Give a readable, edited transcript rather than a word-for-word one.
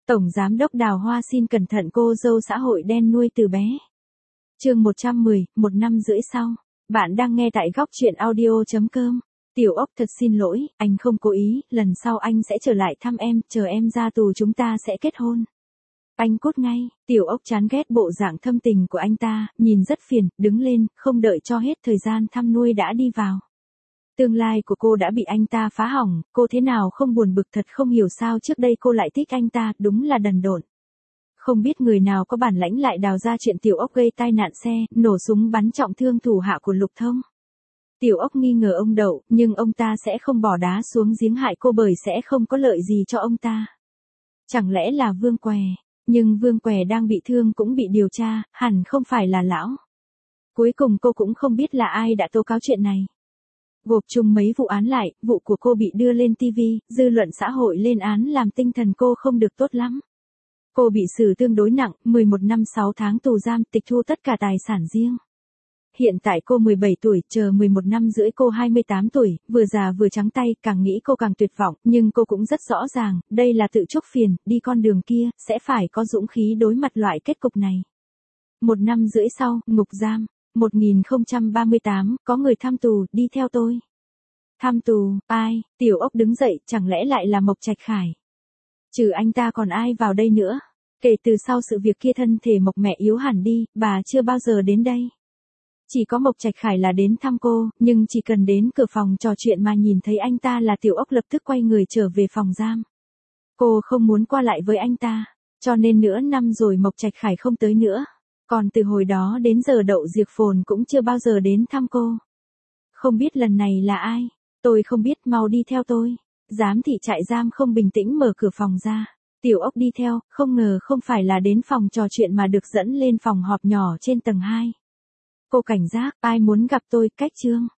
Tổng Giám đốc Đào Hoa xin cẩn thận cô dâu xã hội đen nuôi từ bé. Chương 110, 1 năm rưỡi sau. Bạn đang nghe tại góc truyện audio.com. Tiểu Ốc thật xin lỗi, anh không cố ý, lần sau anh sẽ trở lại thăm em, chờ em ra tù chúng ta sẽ kết hôn. Anh cút ngay. Tiểu Ốc chán ghét bộ dạng thâm tình của anh ta, nhìn rất phiền, đứng lên, không đợi cho hết thời gian thăm nuôi đã đi vào. Tương lai của cô đã bị anh ta phá hỏng, cô thế nào không buồn bực, thật không hiểu sao trước đây cô lại thích anh ta, đúng là đần độn. Không biết người nào có bản lãnh lại đào ra chuyện Tiểu Ốc gây tai nạn xe, nổ súng bắn trọng thương thủ hạ của Lục Thông. Tiểu Ốc nghi ngờ ông Đậu, nhưng ông ta sẽ không bỏ đá xuống giếng hại cô bởi sẽ không có lợi gì cho ông ta. Chẳng lẽ là Vương Què, nhưng Vương Què đang bị thương cũng bị điều tra, hẳn không phải là lão. Cuối cùng cô cũng không biết là ai đã tố cáo chuyện này. Gộp chung mấy vụ án lại, vụ của cô bị đưa lên TV, dư luận xã hội lên án làm tinh thần cô không được tốt lắm. Cô bị xử tương đối nặng, 11 năm 6 tháng tù giam, tịch thu tất cả tài sản riêng. Hiện tại cô 17 tuổi, chờ 11 năm rưỡi cô 28 tuổi, vừa già vừa trắng tay, càng nghĩ cô càng tuyệt vọng, nhưng cô cũng rất rõ ràng, đây là tự chuốc phiền, đi con đường kia, sẽ phải có dũng khí đối mặt loại kết cục này. 1 năm rưỡi sau, ngục giam. 1038, có người thăm tù, đi theo tôi. Thăm tù, ai? Tiểu Ốc đứng dậy, chẳng lẽ lại là Mộc Trạch Khải? Trừ anh ta còn ai vào đây nữa? Kể từ sau sự việc kia thân thể Mộc mẹ yếu hẳn đi, bà chưa bao giờ đến đây. Chỉ có Mộc Trạch Khải là đến thăm cô, nhưng chỉ cần đến cửa phòng trò chuyện mà nhìn thấy anh ta là Tiểu Ốc lập tức quay người trở về phòng giam. Cô không muốn qua lại với anh ta, cho nên nửa năm rồi Mộc Trạch Khải không tới nữa. Còn từ hồi đó đến giờ Đậu Diệp Phồn cũng chưa bao giờ đến thăm cô. Không biết lần này là ai? Tôi không biết, mau đi theo tôi. Giám thị trại giam không bình tĩnh mở cửa phòng ra. Tiểu Ốc đi theo, không ngờ không phải là đến phòng trò chuyện mà được dẫn lên phòng họp nhỏ trên tầng 2. Cô cảnh giác, ai muốn gặp tôi, cách chương.